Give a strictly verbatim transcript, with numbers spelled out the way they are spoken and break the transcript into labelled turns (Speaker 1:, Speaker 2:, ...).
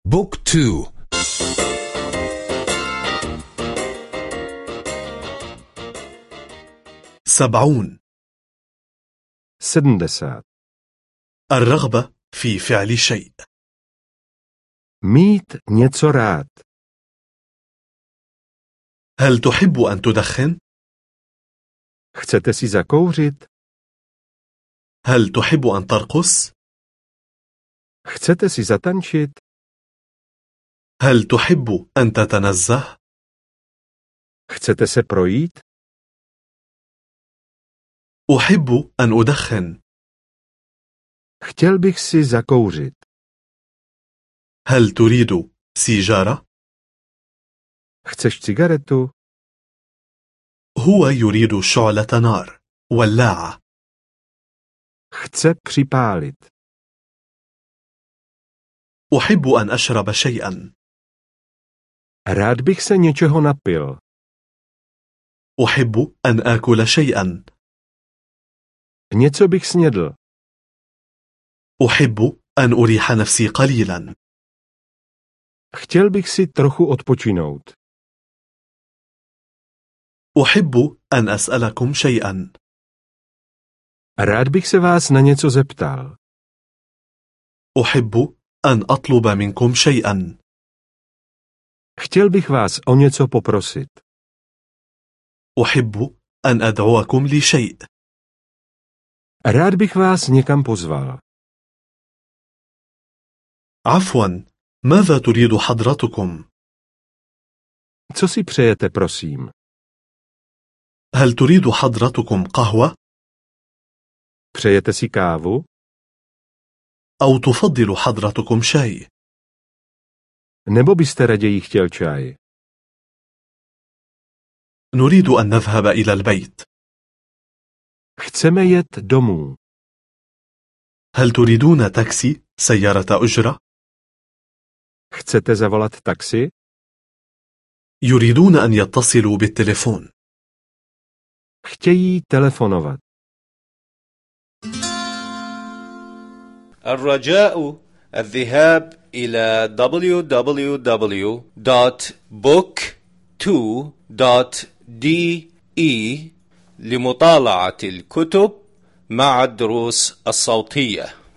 Speaker 1: بوك تو.
Speaker 2: سبعون.
Speaker 3: sedmdesát.
Speaker 2: الرغبة في فعل شيء.
Speaker 3: Mít něco rád.
Speaker 2: هل تحب أن تدخن؟
Speaker 3: Chcete si zakouřit?
Speaker 2: هل تحب أن ترقص؟
Speaker 3: Chcete si zatančit?
Speaker 2: هل تحب أن تتنزه؟
Speaker 3: Chcete se projít?
Speaker 2: أحب أن أدخن.
Speaker 3: Chtěl bych si zakouřit.
Speaker 2: هل تريد سيجارة؟
Speaker 3: Chceš cigaretu?
Speaker 2: هو يريد شعلة نار، ولاعة.
Speaker 3: Chce připálit.
Speaker 2: أحب أن أشرب شيئا.
Speaker 3: Rád bych se něčeho napil.
Speaker 2: أحب أن آكل شيئا.
Speaker 3: Něco bych snědl.
Speaker 2: أحب أن أريح نفسي قليلا.
Speaker 3: Chtěl bych si trochu odpočinout.
Speaker 2: أحب أن أسألكم شيئا.
Speaker 3: Rád bych se vás na něco zeptal.
Speaker 2: أحب أن أطلب منكم شيئا.
Speaker 3: Chtěl bych vás o něco poprosit.
Speaker 2: أحب أن أدعوكم لشيء.
Speaker 3: Rád bych vás někam pozval.
Speaker 2: عفوا، ماذا تريد حضرتكم؟
Speaker 3: Co si přejete, prosím?
Speaker 2: هل تريد حضرتكم قهوة؟
Speaker 3: Přejete si kávu?
Speaker 2: أو تفضل حضرتكم شاي؟
Speaker 3: Nebo byste raději chtěl čaj?
Speaker 2: نريد أن نذهب إلى البيت.
Speaker 3: Chceme jet domů.
Speaker 2: هل تريدون تاكسي، سيارة أجرة؟
Speaker 3: Chcete zavolat taxi?
Speaker 2: يريدون أن يتصلوا بالتليفون.
Speaker 3: Chtějí telefonovat.
Speaker 4: الرجاء الذهاب إلى دبليو دبليو دبليو دوت بوك تو دوت دي إي لمطالعة الكتب مع الدروس الصوتية.